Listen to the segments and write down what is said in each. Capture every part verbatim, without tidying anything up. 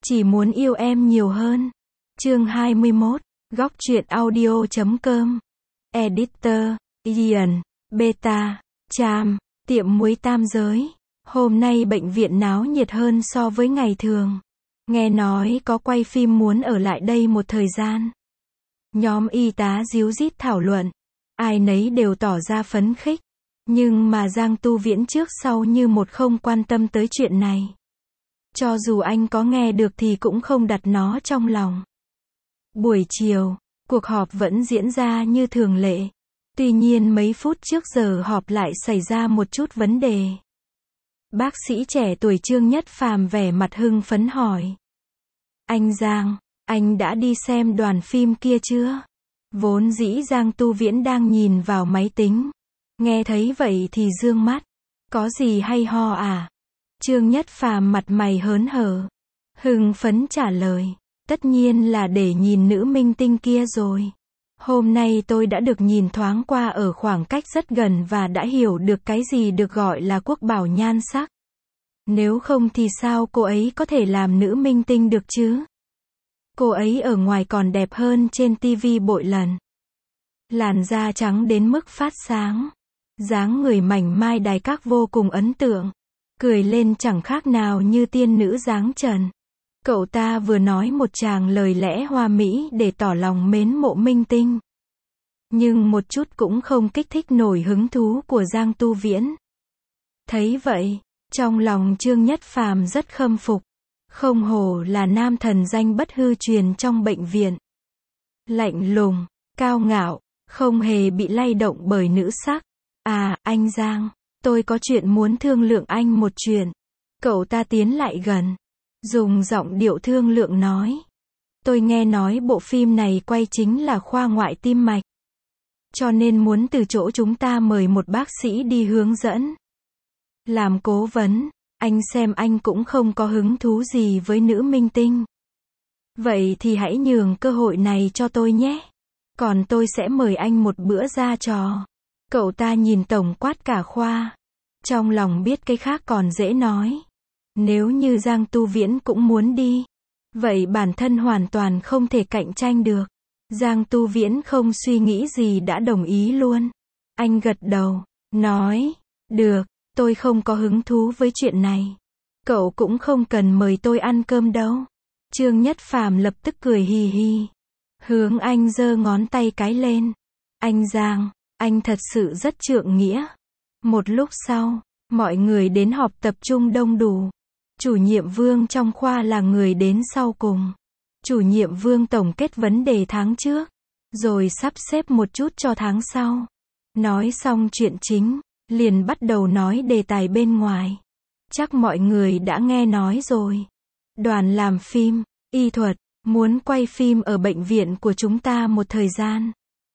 Chỉ muốn yêu em nhiều hơn. Chương hai mươi mốt, góc truyện audio chấm com. Editor, Ian, Beta, Cham, tiệm muối Tam Giới. Hôm nay bệnh viện náo nhiệt hơn so với ngày thường. Nghe nói có quay phim muốn ở lại đây một thời gian. Nhóm y tá díu dít thảo luận. Ai nấy đều tỏ ra phấn khích. Nhưng mà Giang Tu Viễn trước sau như một không quan tâm tới chuyện này. Cho dù anh có nghe được thì cũng không đặt nó trong lòng. Buổi chiều, cuộc họp vẫn diễn ra như thường lệ. Tuy nhiên mấy phút trước giờ họp lại xảy ra một chút vấn đề. Bác sĩ trẻ tuổi Trương Nhất Phàm vẻ mặt hưng phấn hỏi. Anh Giang, anh đã đi xem đoàn phim kia chưa? Vốn dĩ Giang Tu Viễn đang nhìn vào máy tính. Nghe thấy vậy thì dương mắt. Có gì hay ho à? Trương Nhất Phàm mặt mày hớn hở. Hưng phấn trả lời. Tất nhiên là để nhìn nữ minh tinh kia rồi. Hôm nay tôi đã được nhìn thoáng qua ở khoảng cách rất gần và đã hiểu được cái gì được gọi là quốc bảo nhan sắc. Nếu không thì sao cô ấy có thể làm nữ minh tinh được chứ? Cô ấy ở ngoài còn đẹp hơn trên tivi bội lần. Làn da trắng đến mức phát sáng. Dáng người mảnh mai đài các vô cùng ấn tượng. Cười lên chẳng khác nào như tiên nữ dáng trần. Cậu ta vừa nói một tràng lời lẽ hoa mỹ để tỏ lòng mến mộ minh tinh. Nhưng một chút cũng không kích thích nổi hứng thú của Giang Tu Viễn. Thấy vậy, trong lòng Trương Nhất Phàm rất khâm phục. Không hổ là nam thần danh bất hư truyền trong bệnh viện. Lạnh lùng, cao ngạo, không hề bị lay động bởi nữ sắc. À, anh Giang, tôi có chuyện muốn thương lượng anh một chuyện. Cậu ta tiến lại gần. Dùng giọng điệu thương lượng nói. Tôi nghe nói bộ phim này quay chính là khoa ngoại tim mạch. Cho nên muốn từ chỗ chúng ta mời một bác sĩ đi hướng dẫn. Làm cố vấn, anh xem anh cũng không có hứng thú gì với nữ minh tinh. Vậy thì hãy nhường cơ hội này cho tôi nhé. Còn tôi sẽ mời anh một bữa ra trò. Cậu ta nhìn tổng quát cả khoa. Trong lòng biết cái khác còn dễ nói. Nếu như Giang Tu Viễn cũng muốn đi, vậy bản thân hoàn toàn không thể cạnh tranh được. Giang Tu Viễn không suy nghĩ gì đã đồng ý luôn. Anh gật đầu, nói, được, tôi không có hứng thú với chuyện này. Cậu cũng không cần mời tôi ăn cơm đâu. Trương Nhất Phàm lập tức cười hì hì. Hướng anh giơ ngón tay cái lên. Anh Giang, anh thật sự rất trượng nghĩa. Một lúc sau, mọi người đến họp tập trung đông đủ. Chủ nhiệm Vương trong khoa là người đến sau cùng. Chủ nhiệm Vương tổng kết vấn đề tháng trước, rồi sắp xếp một chút cho tháng sau. Nói xong chuyện chính, liền bắt đầu nói đề tài bên ngoài. Chắc mọi người đã nghe nói rồi. Đoàn làm phim, y thuật, muốn quay phim ở bệnh viện của chúng ta một thời gian.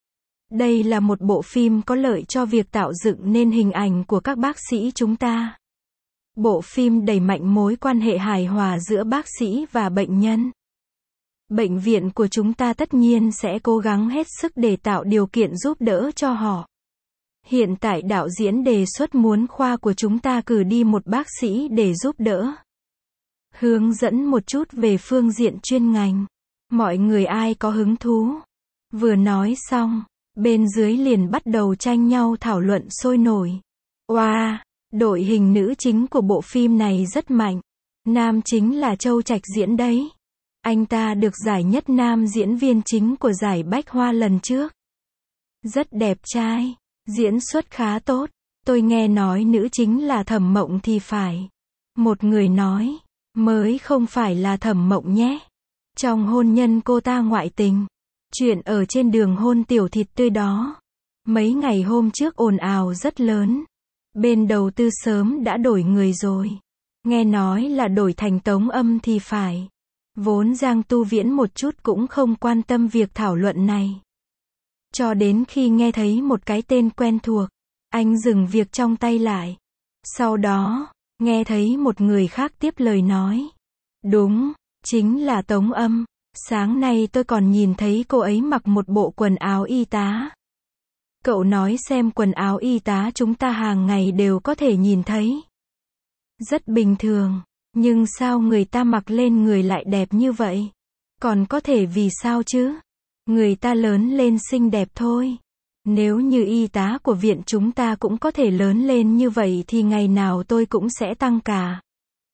Đây là một bộ phim có lợi cho việc tạo dựng nên hình ảnh của các bác sĩ chúng ta. Bộ phim đẩy mạnh mối quan hệ hài hòa giữa bác sĩ và bệnh nhân. Bệnh viện của chúng ta tất nhiên sẽ cố gắng hết sức để tạo điều kiện giúp đỡ cho họ. Hiện tại đạo diễn đề xuất muốn khoa của chúng ta cử đi một bác sĩ để giúp đỡ. Hướng dẫn một chút về phương diện chuyên ngành. Mọi người ai có hứng thú. Vừa nói xong, bên dưới liền bắt đầu tranh nhau thảo luận sôi nổi. Wow! Đội hình nữ chính của bộ phim này rất mạnh. Nam chính là Châu Trạch diễn đấy. Anh ta được giải nhất nam diễn viên chính của giải Bách Hoa lần trước. Rất đẹp trai, diễn xuất khá tốt. Tôi nghe nói nữ chính là Thẩm Mộng thì phải. Một người nói, mới không phải là Thẩm Mộng nhé. Trong hôn nhân cô ta ngoại tình. Chuyện ở trên đường hôn tiểu thịt tươi đó. Mấy ngày hôm trước ồn ào rất lớn. Bên đầu tư sớm đã đổi người rồi. Nghe nói là đổi thành Tống Âm thì phải. Vốn Giang Tu Viễn một chút cũng không quan tâm việc thảo luận này. Cho đến khi nghe thấy một cái tên quen thuộc, anh dừng việc trong tay lại. Sau đó, nghe thấy một người khác tiếp lời nói. Đúng, chính là Tống Âm. Sáng nay tôi còn nhìn thấy cô ấy mặc một bộ quần áo y tá. Cậu nói xem quần áo y tá chúng ta hàng ngày đều có thể nhìn thấy. Rất bình thường. Nhưng sao người ta mặc lên người lại đẹp như vậy? Còn có thể vì sao chứ? Người ta lớn lên xinh đẹp thôi. Nếu như y tá của viện chúng ta cũng có thể lớn lên như vậy thì ngày nào tôi cũng sẽ tăng ca.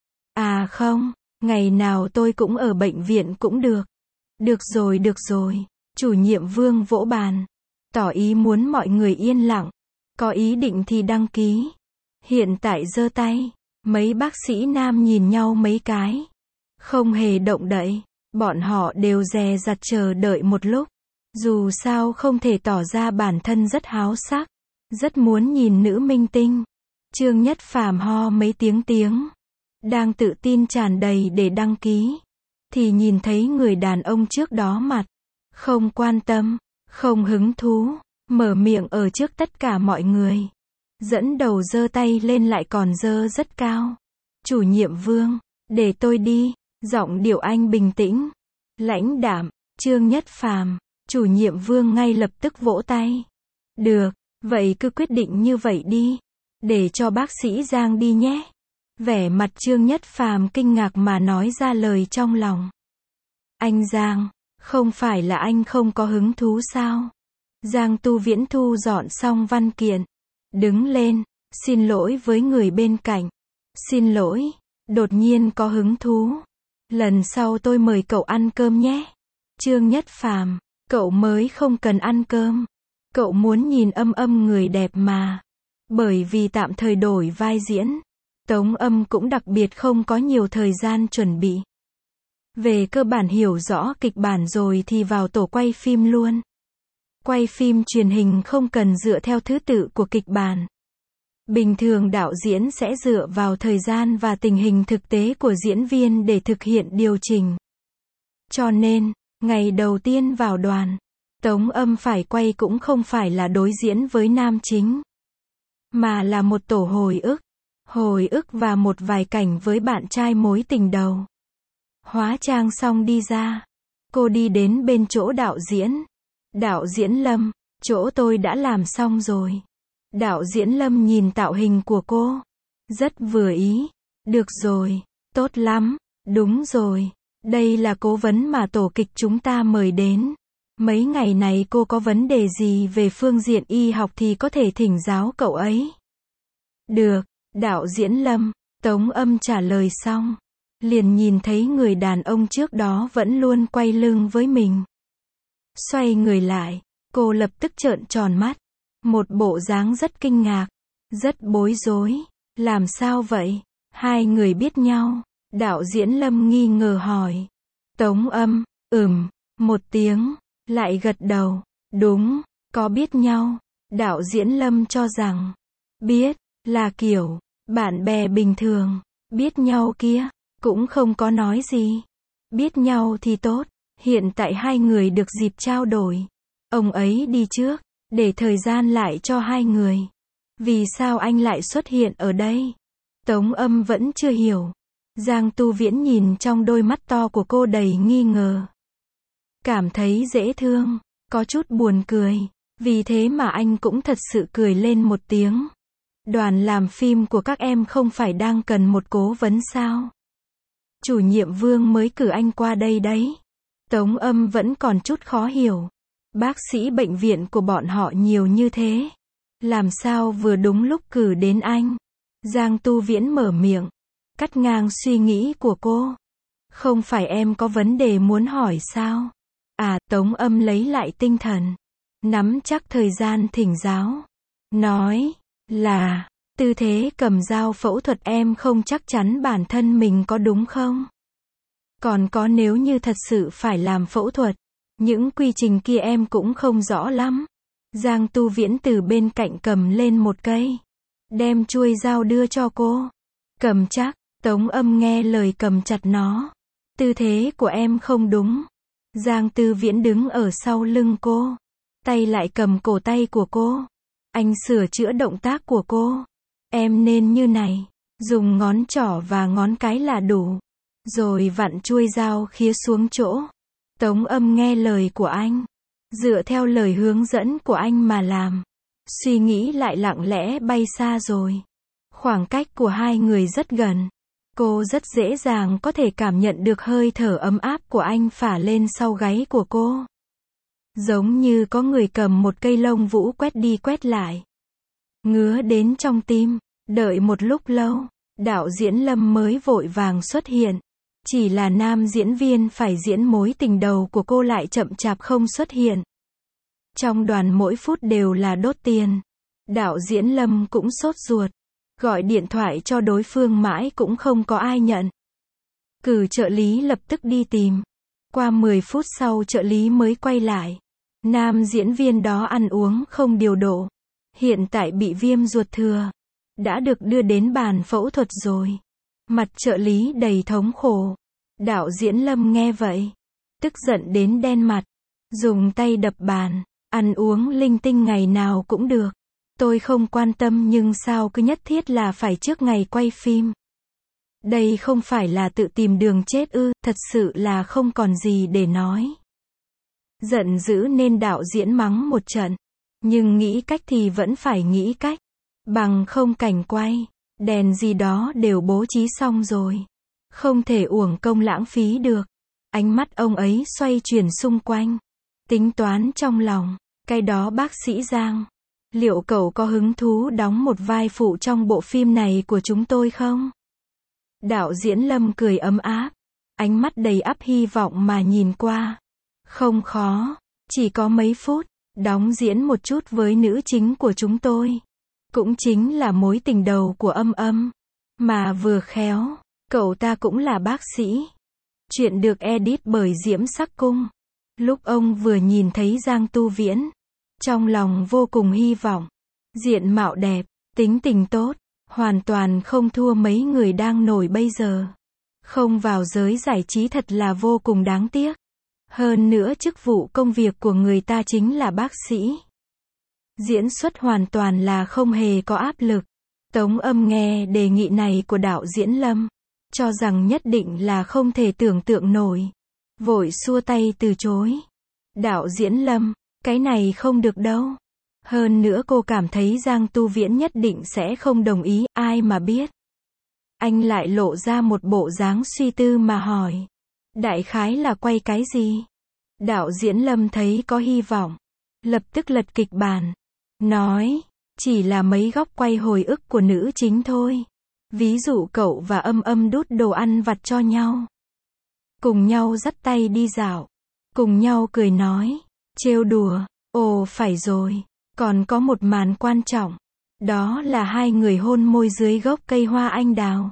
À không, ngày nào tôi cũng ở bệnh viện cũng được. Được rồi, được rồi. Chủ nhiệm Vương vỗ bàn, tỏ ý muốn mọi người yên lặng. Có ý định thì đăng ký. Hiện tại giơ tay. Mấy bác sĩ nam nhìn nhau mấy cái. Không hề động đậy. Bọn họ đều dè dặt chờ đợi một lúc. Dù sao không thể tỏ ra bản thân rất háo sắc. Rất muốn nhìn nữ minh tinh. Trương Nhất Phàm ho mấy tiếng tiếng. Đang tự tin tràn đầy để đăng ký. Thì nhìn thấy người đàn ông trước đó mặt. Không quan tâm. Không hứng thú. Mở miệng ở trước tất cả mọi người. Dẫn đầu giơ tay lên lại còn giơ rất cao. Chủ nhiệm Vương, để tôi đi. Giọng điệu anh bình tĩnh. Lãnh đạm. Trương Nhất Phàm. Chủ nhiệm Vương ngay lập tức vỗ tay. Được, vậy cứ quyết định như vậy đi. Để cho bác sĩ Giang đi nhé. Vẻ mặt Trương Nhất Phàm kinh ngạc mà nói ra lời trong lòng. Anh Giang, không phải là anh không có hứng thú sao? Giang Tu Viễn thu dọn xong văn kiện. Đứng lên, xin lỗi với người bên cạnh. Xin lỗi, đột nhiên có hứng thú. Lần sau tôi mời cậu ăn cơm nhé. Trương Nhất Phàm, cậu mới không cần ăn cơm. Cậu muốn nhìn Âm Âm người đẹp mà. Bởi vì tạm thời đổi vai diễn, Tống Âm cũng đặc biệt không có nhiều thời gian chuẩn bị. Về cơ bản hiểu rõ kịch bản rồi thì vào tổ quay phim luôn. Quay phim truyền hình không cần dựa theo thứ tự của kịch bản. Bình thường đạo diễn sẽ dựa vào thời gian và tình hình thực tế của diễn viên để thực hiện điều chỉnh. Cho nên, ngày đầu tiên vào đoàn, Tống Âm phải quay cũng không phải là đối diễn với nam chính, mà là một tổ hồi ức. Hồi ức và một vài cảnh với bạn trai mối tình đầu. Hóa trang xong đi ra. Cô đi đến bên chỗ đạo diễn. Đạo diễn Lâm, chỗ tôi đã làm xong rồi. Đạo diễn Lâm nhìn tạo hình của cô. Rất vừa ý. Được rồi, tốt lắm, đúng rồi. Đây là cố vấn mà tổ kịch chúng ta mời đến. Mấy ngày này cô có vấn đề gì về phương diện y học thì có thể thỉnh giáo cậu ấy. Được, đạo diễn Lâm, Tống Âm trả lời xong. Liền nhìn thấy người đàn ông trước đó vẫn luôn quay lưng với mình. Xoay người lại, cô lập tức trợn tròn mắt. Một bộ dáng rất kinh ngạc, rất bối rối. Làm sao vậy? Hai người biết nhau. Đạo diễn Lâm nghi ngờ hỏi. Tống Âm, ừm, một tiếng, lại gật đầu. Đúng, có biết nhau. Đạo diễn Lâm cho rằng, biết, là kiểu, bạn bè bình thường, biết nhau kia, cũng không có nói gì. Biết nhau thì tốt, hiện tại hai người được dịp trao đổi. Ông ấy đi trước, để thời gian lại cho hai người. Vì sao anh lại xuất hiện ở đây? Tống Âm vẫn chưa hiểu. Giang Tu Viễn nhìn trong đôi mắt to của cô đầy nghi ngờ. Cảm thấy dễ thương, có chút buồn cười. Vì thế mà anh cũng thật sự cười lên một tiếng. Đoàn làm phim của các em không phải đang cần một cố vấn sao? Chủ nhiệm Vương mới cử anh qua đây đấy. Tống Âm vẫn còn chút khó hiểu. Bác sĩ bệnh viện của bọn họ nhiều như thế. Làm sao vừa đúng lúc cử đến anh? Giang Tu Viễn mở miệng, cắt ngang suy nghĩ của cô. Không phải em có vấn đề muốn hỏi sao? À, Tống Âm lấy lại tinh thần. Nắm chắc thời gian thỉnh giáo. Nói, là, tư thế cầm dao phẫu thuật em không chắc chắn bản thân mình có đúng không? Còn có nếu như thật sự phải làm phẫu thuật, những quy trình kia em cũng không rõ lắm. Giang Tu Viễn từ bên cạnh cầm lên một cây. Đem chuôi dao đưa cho cô. Cầm chắc, Tống Âm nghe lời cầm chặt nó. Tư thế của em không đúng. Giang Tu Viễn đứng ở sau lưng cô. Tay lại cầm cổ tay của cô. Anh sửa chữa động tác của cô. Em nên như này. Dùng ngón trỏ và ngón cái là đủ. Rồi vặn chuôi dao khía xuống chỗ. Tống Âm nghe lời của anh. Dựa theo lời hướng dẫn của anh mà làm. Suy nghĩ lại lặng lẽ bay xa rồi. Khoảng cách của hai người rất gần. Cô rất dễ dàng có thể cảm nhận được hơi thở ấm áp của anh phả lên sau gáy của cô. Giống như có người cầm một cây lông vũ quét đi quét lại. Ngứa đến trong tim. Đợi một lúc lâu, đạo diễn Lâm mới vội vàng xuất hiện. Chỉ là nam diễn viên phải diễn mối tình đầu của cô lại chậm chạp không xuất hiện. Trong đoàn mỗi phút đều là đốt tiền. Đạo diễn Lâm cũng sốt ruột. Gọi điện thoại cho đối phương mãi cũng không có ai nhận. Cử trợ lý lập tức đi tìm. Qua mười phút sau trợ lý mới quay lại. Nam diễn viên đó ăn uống không điều độ. Hiện tại bị viêm ruột thừa. Đã được đưa đến bàn phẫu thuật rồi. Mặt trợ lý đầy thống khổ. Đạo diễn Lâm nghe vậy. Tức giận đến đen mặt. Dùng tay đập bàn. Ăn uống linh tinh ngày nào cũng được. Tôi không quan tâm nhưng sao cứ nhất thiết là phải trước ngày quay phim. Đây không phải là tự tìm đường chết ư, thật sự là không còn gì để nói. Giận dữ nên đạo diễn mắng một trận. Nhưng nghĩ cách thì vẫn phải nghĩ cách. Bằng không cảnh quay, đèn gì đó đều bố trí xong rồi. Không thể uổng công lãng phí được. Ánh mắt ông ấy xoay chuyển xung quanh. Tính toán trong lòng. Cái đó bác sĩ Giang. Liệu cậu có hứng thú đóng một vai phụ trong bộ phim này của chúng tôi không? Đạo diễn Lâm cười ấm áp. Ánh mắt đầy ắp hy vọng mà nhìn qua. Không khó. Chỉ có mấy phút. Đóng diễn một chút với nữ chính của chúng tôi. Cũng chính là mối tình đầu của Âm Âm. Mà vừa khéo. Cậu ta cũng là bác sĩ. Chuyện được edit bởi Diễm Sắc Cung. Lúc ông vừa nhìn thấy Giang Tu Viễn. Trong lòng vô cùng hy vọng. Diện mạo đẹp, tính tình tốt, hoàn toàn không thua mấy người đang nổi bây giờ. Không vào giới giải trí thật là vô cùng đáng tiếc. Hơn nữa chức vụ công việc của người ta chính là bác sĩ. Diễn xuất hoàn toàn là không hề có áp lực. Tống Âm nghe đề nghị này của đạo diễn Lâm. Cho rằng nhất định là không thể tưởng tượng nổi. Vội xua tay từ chối. Đạo diễn Lâm. Cái này không được đâu. Hơn nữa cô cảm thấy Giang Tu Viễn nhất định sẽ không đồng ý, ai mà biết. Anh lại lộ ra một bộ dáng suy tư mà hỏi. Đại khái là quay cái gì? Đạo diễn Lâm thấy có hy vọng. Lập tức lật kịch bản. Nói, chỉ là mấy góc quay hồi ức của nữ chính thôi. Ví dụ cậu và Âm Âm đút đồ ăn vặt cho nhau. Cùng nhau dắt tay đi dạo. Cùng nhau cười nói. Trêu đùa, ồ phải rồi, còn có một màn quan trọng, đó là hai người hôn môi dưới gốc cây hoa anh đào.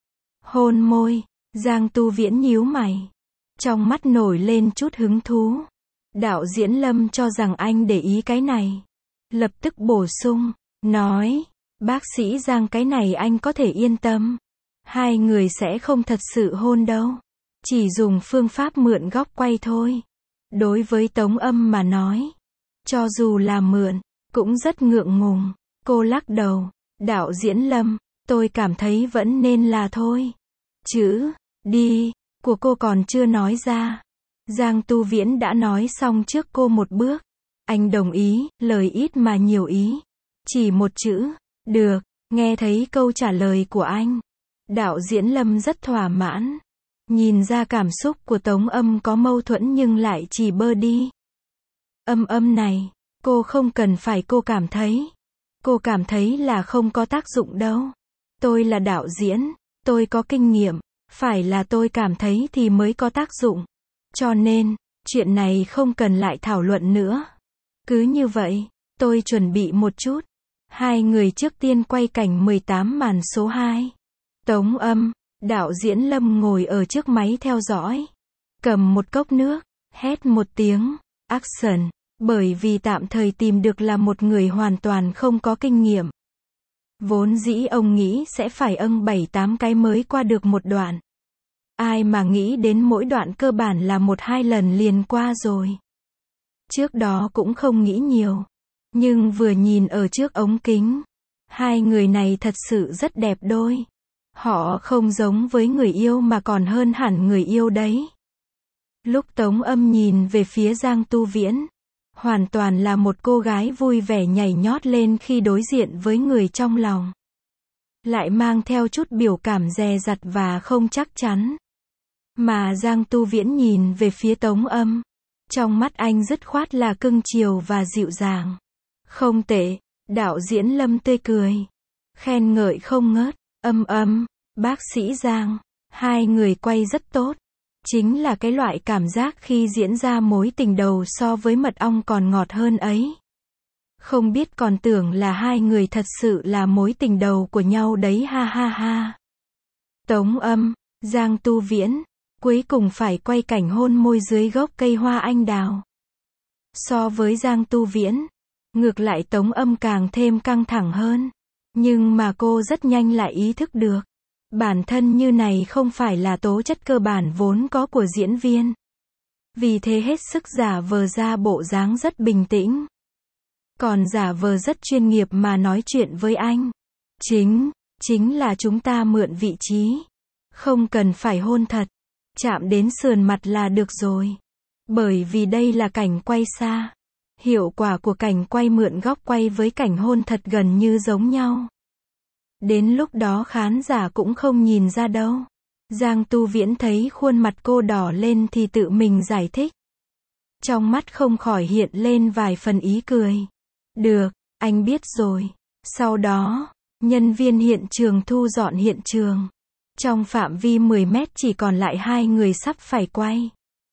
Hôn môi, Giang Tu Viễn nhíu mày, trong mắt nổi lên chút hứng thú. Đạo diễn Lâm cho rằng anh để ý cái này, lập tức bổ sung, nói, bác sĩ Giang cái này anh có thể yên tâm, hai người sẽ không thật sự hôn đâu, chỉ dùng phương pháp mượn góc quay thôi. Đối với Tống Âm mà nói, cho dù là mượn, cũng rất ngượng ngùng. Cô lắc đầu, đạo diễn Lâm, tôi cảm thấy vẫn nên là thôi. Chữ, đi, của cô còn chưa nói ra. Giang Tu Viễn đã nói xong trước cô một bước. Anh đồng ý, lời ít mà nhiều ý. Chỉ một chữ, được, nghe thấy câu trả lời của anh. Đạo diễn Lâm rất thỏa mãn. Nhìn ra cảm xúc của Tống Âm có mâu thuẫn nhưng lại chỉ bơ đi. Âm Âm này, cô không cần phải cô cảm thấy. Cô cảm thấy là không có tác dụng đâu. Tôi là đạo diễn, tôi có kinh nghiệm, phải là tôi cảm thấy thì mới có tác dụng. Cho nên, chuyện này không cần lại thảo luận nữa. Cứ như vậy, tôi chuẩn bị một chút. Hai người trước tiên quay cảnh mười tám màn số hai. Tống Âm, đạo diễn Lâm ngồi ở trước máy theo dõi. Cầm một cốc nước, hét một tiếng, action, bởi vì tạm thời tìm được là một người hoàn toàn không có kinh nghiệm. Vốn dĩ ông nghĩ sẽ phải âng bảy tám cái mới qua được một đoạn. Ai mà nghĩ đến mỗi đoạn cơ bản là một hai lần liền qua rồi. Trước đó cũng không nghĩ nhiều. Nhưng vừa nhìn ở trước ống kính, hai người này thật sự rất đẹp đôi. Họ không giống với người yêu mà còn hơn hẳn người yêu đấy. Lúc Tống Âm nhìn về phía Giang Tu Viễn, hoàn toàn là một cô gái vui vẻ nhảy nhót lên khi đối diện với người trong lòng. lại mang theo chút biểu cảm dè dặt và không chắc chắn. Mà Giang Tu Viễn nhìn về phía Tống Âm. Trong mắt anh dứt khoát là cưng chiều và dịu dàng. Không tệ, đạo diễn Lâm tươi cười. Khen ngợi không ngớt, Âm Âm, bác sĩ Giang, hai người quay rất tốt. Chính là cái loại cảm giác khi diễn ra mối tình đầu so với mật ong còn ngọt hơn ấy. Không biết còn tưởng là hai người thật sự là mối tình đầu của nhau đấy ha ha ha. Tống Âm, Giang Tu Viễn, cuối cùng phải quay cảnh hôn môi dưới gốc cây hoa anh đào. So với Giang Tu Viễn, ngược lại Tống Âm càng thêm căng thẳng hơn. Nhưng mà cô rất nhanh lại ý thức được. Bản thân như này không phải là tố chất cơ bản vốn có của diễn viên. Vì thế hết sức giả vờ ra bộ dáng rất bình tĩnh. Còn giả vờ rất chuyên nghiệp mà nói chuyện với anh. Chính, chính là chúng ta mượn vị trí. Không cần phải hôn thật. Chạm đến sườn mặt là được rồi. Bởi vì đây là cảnh quay xa. Hiệu quả của cảnh quay mượn góc quay với cảnh hôn thật gần như giống nhau. Đến lúc đó khán giả cũng không nhìn ra đâu. Giang Tu Viễn thấy khuôn mặt cô đỏ lên thì tự mình giải thích. Trong mắt không khỏi hiện lên vài phần ý cười. Được, anh biết rồi. Sau đó, nhân viên hiện trường thu dọn hiện trường. Trong phạm vi mười mét chỉ còn lại hai người sắp phải quay.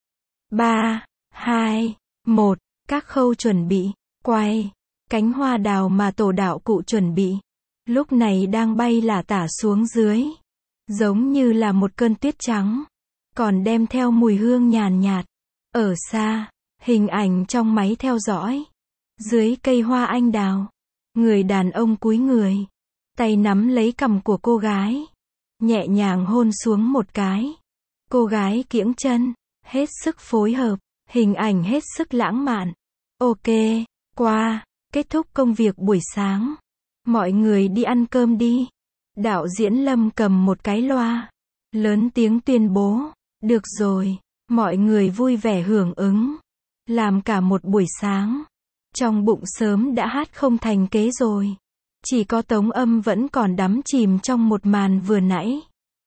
ba, hai, một, các khâu chuẩn bị, quay. Cánh hoa đào mà tổ đạo cụ chuẩn bị. Lúc này đang bay lả tả xuống dưới. Giống như là một cơn tuyết trắng. Còn đem theo mùi hương nhàn nhạt. Ở xa, hình ảnh trong máy theo dõi. Dưới cây hoa anh đào. Người đàn ông cúi người. Tay nắm lấy cằm của cô gái. Nhẹ nhàng hôn xuống một cái. Cô gái kiễng chân. Hết sức phối hợp. Hình ảnh hết sức lãng mạn. Ok, qua. Kết thúc công việc buổi sáng. Mọi người đi ăn cơm đi. Đạo diễn Lâm cầm một cái loa. Lớn tiếng tuyên bố. Được rồi. Mọi người vui vẻ hưởng ứng. Làm cả một buổi sáng. Trong bụng sớm đã hát không thành kế rồi. Chỉ có Tống Âm vẫn còn đắm chìm trong một màn vừa nãy.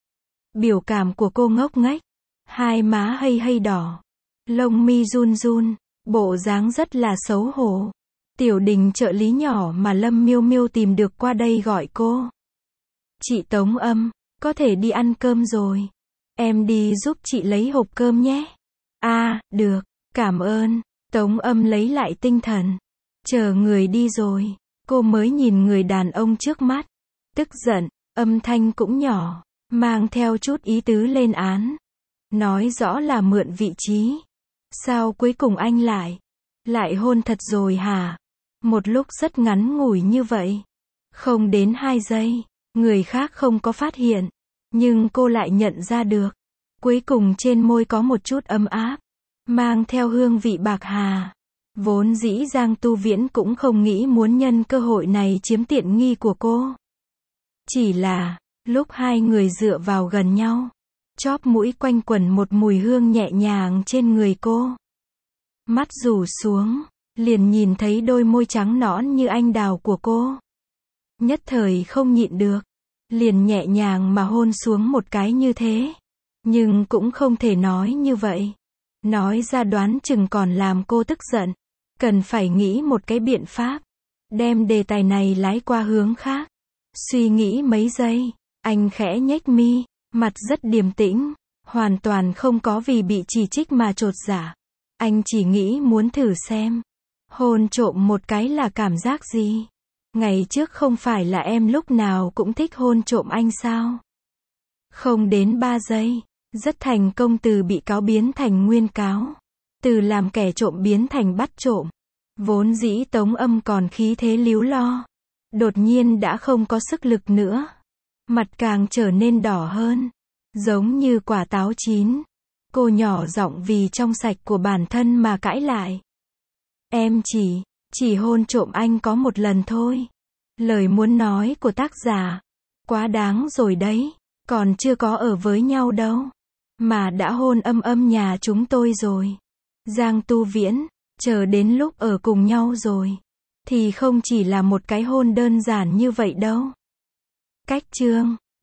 Biểu cảm của cô ngốc nghếch. Hai má hây hây đỏ. Lông mi run run. Bộ dáng rất là xấu hổ. Tiểu Đình trợ lý nhỏ mà Lâm Miêu Miêu tìm được qua đây gọi cô. Chị Tống Âm, có thể đi ăn cơm rồi. Em đi giúp chị lấy hộp cơm nhé. À, được, cảm ơn. Tống Âm lấy lại tinh thần. Chờ người đi rồi, cô mới nhìn người đàn ông trước mắt. Tức giận, âm thanh cũng nhỏ, mang theo chút ý tứ lên án. Nói rõ là mượn vị trí. Sao cuối cùng anh lại, lại hôn thật rồi hả? Một lúc rất ngắn ngủi như vậy. Không đến hai giây, người khác không có phát hiện. Nhưng cô lại nhận ra được. Cuối cùng trên môi có một chút ấm áp. Mang theo hương vị bạc hà. Vốn dĩ Giang Tu Viễn cũng không nghĩ muốn nhân cơ hội này chiếm tiện nghi của cô. Chỉ là, lúc hai người dựa vào gần nhau. Chóp mũi quanh quẩn một mùi hương nhẹ nhàng trên người cô. Mắt rủ xuống. Liền nhìn thấy đôi môi trắng nõn như anh đào của cô. Nhất thời không nhịn được. Liền nhẹ nhàng mà hôn xuống một cái như thế. Nhưng cũng không thể nói như vậy. Nói ra đoán chừng còn làm cô tức giận. Cần phải nghĩ một cái biện pháp. Đem đề tài này lái qua hướng khác. Suy nghĩ mấy giây. Anh khẽ nhếch mi. Mặt rất điềm tĩnh. Hoàn toàn không có vì bị chỉ trích mà chột dạ. Anh chỉ nghĩ muốn thử xem. Hôn trộm một cái là cảm giác gì? Ngày trước không phải là em lúc nào cũng thích hôn trộm anh sao? Không đến ba giây, rất thành công từ bị cáo biến thành nguyên cáo. Từ làm kẻ trộm biến thành bắt trộm. Vốn dĩ Tống Âm còn khí thế líu lo. Đột nhiên đã không có sức lực nữa. Mặt càng trở nên đỏ hơn. Giống như quả táo chín. Cô nhỏ giọng vì trong sạch của bản thân mà cãi lại. Em chỉ, chỉ hôn trộm anh có một lần thôi. Lời muốn nói của tác giả. Quá đáng rồi đấy. Còn chưa có ở với nhau đâu. Mà đã hôn Âm Âm nhà chúng tôi rồi. Giang Tu Viễn, chờ đến lúc ở cùng nhau rồi. Thì không chỉ là một cái hôn đơn giản như vậy đâu. Cách chương